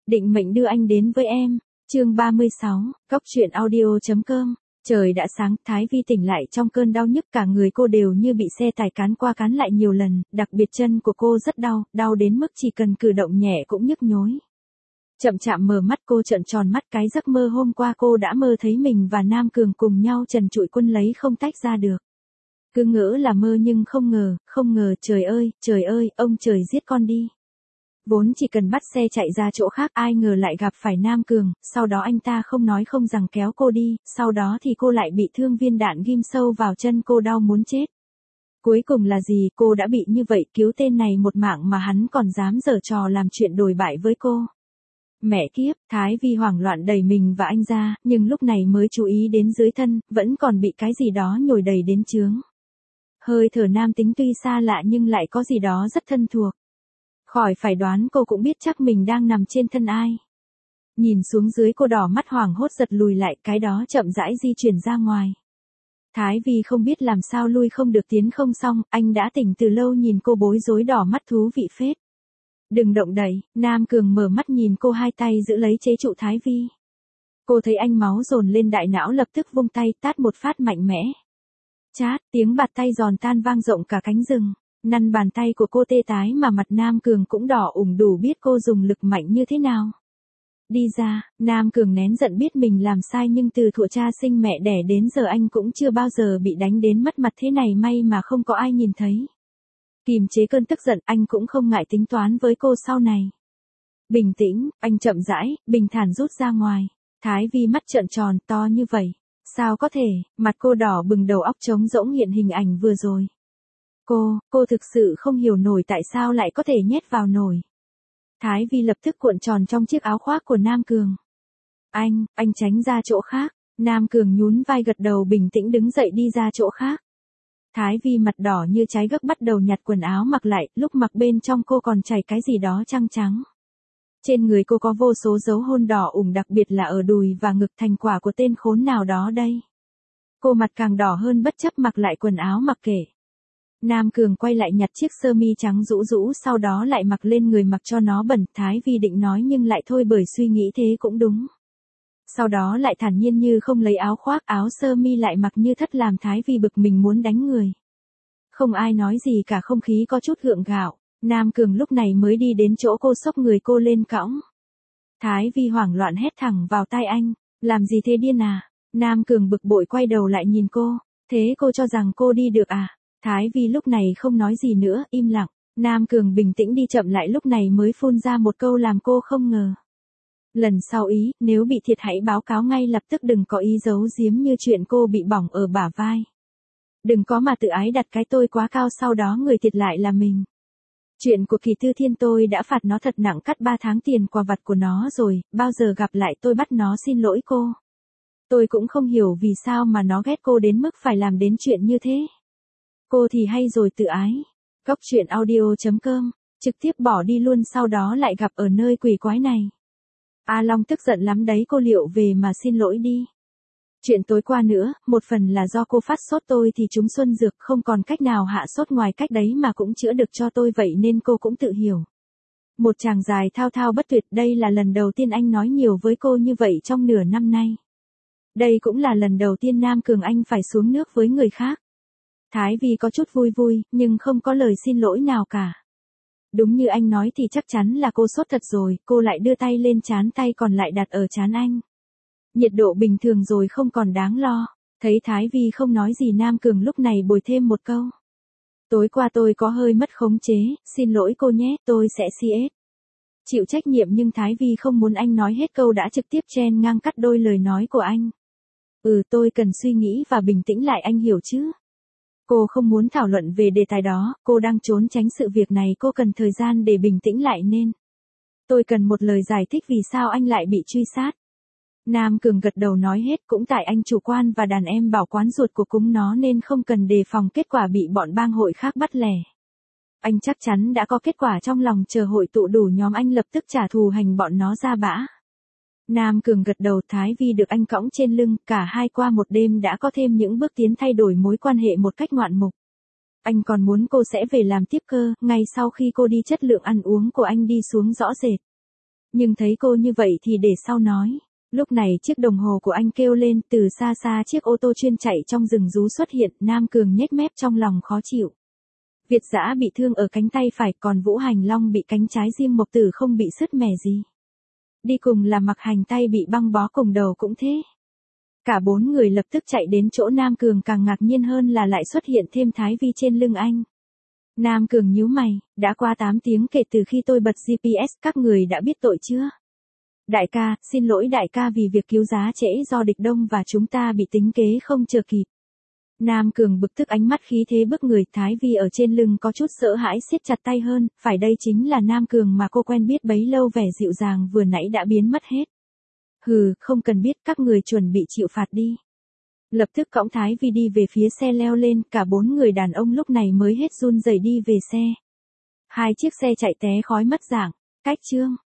định mệnh đưa anh đến với em. Chương 36, Cóc truyện audio.com. Trời đã sáng, Thái Vi tỉnh lại trong cơn đau nhức, cả người cô đều như bị xe tải cán qua cán lại nhiều lần, đặc biệt chân của cô rất đau, đau đến mức chỉ cần cử động nhẹ cũng nhức nhối. Chậm chạm mở mắt, cô trợn tròn mắt, cái giấc mơ hôm qua cô đã mơ thấy mình và Nam Cường cùng nhau trần trụi quân lấy không tách ra được. Cứ ngỡ là mơ nhưng không ngờ, trời ơi, ông trời giết con đi. Vốn chỉ cần bắt xe chạy ra chỗ khác, ai ngờ lại gặp phải Nam Cường, sau đó anh ta không nói không rằng kéo cô đi, sau đó thì cô lại bị thương, viên đạn ghim sâu vào chân, cô đau muốn chết. Cuối cùng là gì, cô đã bị như vậy, cứu tên này một mạng mà hắn còn dám giở trò làm chuyện đồi bại với cô. Mẹ kiếp, Thái Vi hoảng loạn đẩy mình và anh ra, nhưng lúc này mới chú ý đến dưới thân, vẫn còn bị cái gì đó nhồi đầy đến chướng. Hơi thở nam tính tuy xa lạ nhưng lại có gì đó rất thân thuộc. Khỏi phải đoán, cô cũng biết chắc mình đang nằm trên thân ai. Nhìn xuống dưới, cô đỏ mắt hoảng hốt giật lùi lại, cái đó chậm rãi di chuyển ra ngoài. Thái Vi không biết làm sao lui không được tiến không xong, anh đã tỉnh từ lâu, nhìn cô bối rối đỏ mắt, thú vị phết. Đừng động đậy, Nam Cường mở mắt nhìn cô, hai tay giữ lấy chế trụ Thái Vi. Cô thấy anh máu dồn lên đại não, lập tức vung tay tát một phát mạnh mẽ. Chát, tiếng bạt tay giòn tan vang rộng cả cánh rừng. Năn bàn tay của cô tê tái mà mặt Nam Cường cũng đỏ ửng, đủ biết cô dùng lực mạnh như thế nào. Đi ra, Nam Cường nén giận, biết mình làm sai nhưng từ thuở cha sinh mẹ đẻ đến giờ anh cũng chưa bao giờ bị đánh đến mất mặt thế này, may mà không có ai nhìn thấy. Kìm chế cơn tức giận, anh cũng không ngại tính toán với cô sau này. Bình tĩnh, anh chậm rãi, bình thản rút ra ngoài. Thái Vi mắt trợn tròn, to như vậy. Sao có thể, mặt cô đỏ bừng, đầu óc trống rỗng hiện hình ảnh vừa rồi. Cô thực sự không hiểu nổi tại sao lại có thể nhét vào nồi. Thái Vi lập tức cuộn tròn trong chiếc áo khoác của Nam Cường. Anh tránh ra chỗ khác. Nam Cường nhún vai gật đầu, bình tĩnh đứng dậy đi ra chỗ khác. Thái Vi mặt đỏ như trái gấc bắt đầu nhặt quần áo mặc lại, lúc mặc bên trong cô còn chảy cái gì đó trắng. Trên người cô có vô số dấu hôn đỏ ửng, đặc biệt là ở đùi và ngực, thành quả của tên khốn nào đó đây. Cô mặt càng đỏ hơn, bất chấp mặc lại quần áo mặc kệ. Nam Cường quay lại nhặt chiếc sơ mi trắng rũ, sau đó lại mặc lên người, mặc cho nó bẩn. Thái Vi định nói nhưng lại thôi, bởi suy nghĩ thế cũng đúng. Sau đó lại thản nhiên như không lấy áo khoác, áo sơ mi lại mặc như thất, làm Thái Vi bực mình muốn đánh người. Không ai nói gì cả, không khí có chút gượng gạo. Nam Cường lúc này mới đi đến chỗ cô, xốc người cô lên cõng. Thái Vi hoảng loạn hét thẳng vào tai anh, làm gì thế, điên à? Nam Cường bực bội quay đầu lại nhìn cô, thế cô cho rằng cô đi được à? Thái Vi lúc này không nói gì nữa, im lặng. Nam Cường bình tĩnh đi chậm lại, lúc này mới phun ra một câu làm cô không ngờ. Lần sau nếu bị thiệt hãy báo cáo ngay lập tức, đừng có ý giấu giếm như chuyện cô bị bỏng ở bả vai. Đừng có mà tự ái đặt cái tôi quá cao, sau đó người thiệt lại là mình. Chuyện của Kỳ Tư Thiên tôi đã phạt nó thật nặng, cắt 3 tháng tiền quà vặt của nó rồi, bao giờ gặp lại tôi bắt nó xin lỗi cô. Tôi cũng không hiểu vì sao mà nó ghét cô đến mức phải làm đến chuyện như thế. Cô thì hay rồi, tự ái. Cóc truyện audio.com, trực tiếp bỏ đi luôn, sau đó lại gặp ở nơi quỷ quái này. A Long tức giận lắm đấy, cô liệu về mà xin lỗi đi. Chuyện tối qua nữa, một phần là do cô phát sốt, tôi thì trúng xuân dược, không còn cách nào hạ sốt ngoài cách đấy mà cũng chữa được cho tôi, vậy nên cô cũng tự hiểu. Một tràng dài thao thao bất tuyệt, đây là lần đầu tiên anh nói nhiều với cô như vậy trong nửa năm nay. Đây cũng là lần đầu tiên Nam Cường anh phải xuống nước với người khác. Thái Vi có chút vui, nhưng không có lời xin lỗi nào cả. Đúng như anh nói thì chắc chắn là cô sốt thật rồi, cô lại đưa tay lên trán, tay còn lại đặt ở trán anh. Nhiệt độ bình thường rồi, không còn đáng lo. Thấy Thái Vi không nói gì, Nam Cường lúc này bồi thêm một câu. Tối qua tôi có hơi mất khống chế, xin lỗi cô nhé, tôi sẽ CS. Chịu trách nhiệm, nhưng Thái Vi không muốn anh nói hết câu đã trực tiếp chen ngang cắt đôi lời nói của anh. Tôi cần suy nghĩ và bình tĩnh lại, anh hiểu chứ? Cô không muốn thảo luận về đề tài đó, cô đang trốn tránh sự việc này, cô cần thời gian để bình tĩnh lại nên. Tôi cần một lời giải thích vì sao anh lại bị truy sát. Nam Cường gật đầu nói hết, cũng tại anh chủ quan và đàn em bảo quán ruột của cúng nó nên không cần đề phòng kết quả bị bọn bang hội khác bắt lẻ. Anh chắc chắn đã có kết quả trong lòng, chờ hội tụ đủ nhóm anh lập tức trả thù hành bọn nó ra bã. Nam Cường gật đầu. Thái Vi được anh cõng trên lưng, cả hai qua một đêm đã có thêm những bước tiến, thay đổi mối quan hệ một cách ngoạn mục. Anh còn muốn cô sẽ về làm tiếp cơ, ngay sau khi cô đi chất lượng ăn uống của anh đi xuống rõ rệt. Nhưng thấy cô như vậy thì để sau nói. Lúc này chiếc đồng hồ của anh kêu lên, từ xa xa chiếc ô tô chuyên chạy trong rừng rú xuất hiện, Nam Cường nhếch mép trong lòng khó chịu. Việt Dã bị thương ở cánh tay phải, còn Vũ Hành Long bị cánh trái, riêng Mộc Tử không bị sứt mẻ gì. Đi cùng là Mặc Hành tay bị băng bó, cùng đầu cũng thế. Cả 4 người lập tức chạy đến chỗ Nam Cường, càng ngạc nhiên hơn là lại xuất hiện thêm Thái Vi trên lưng anh. Nam Cường nhíu mày, đã qua 8 tiếng kể từ khi tôi bật GPS, các người đã biết tội chưa? Đại ca, xin lỗi đại ca vì việc cứu giá trễ do địch đông và chúng ta bị tính kế không chờ kịp. Nam Cường bực tức, ánh mắt khí thế bức người. Thái Vi ở trên lưng có chút sợ hãi, siết chặt tay hơn, phải đây chính là Nam Cường mà cô quen biết bấy lâu, vẻ dịu dàng vừa nãy đã biến mất hết. Hừ, không cần biết, các người chuẩn bị chịu phạt đi. Lập tức cõng Thái Vi đi về phía xe, leo lên, cả 4 người đàn ông lúc này mới hết run rẩy đi về xe. 2 chiếc xe chạy té khói mất dạng. Cách chương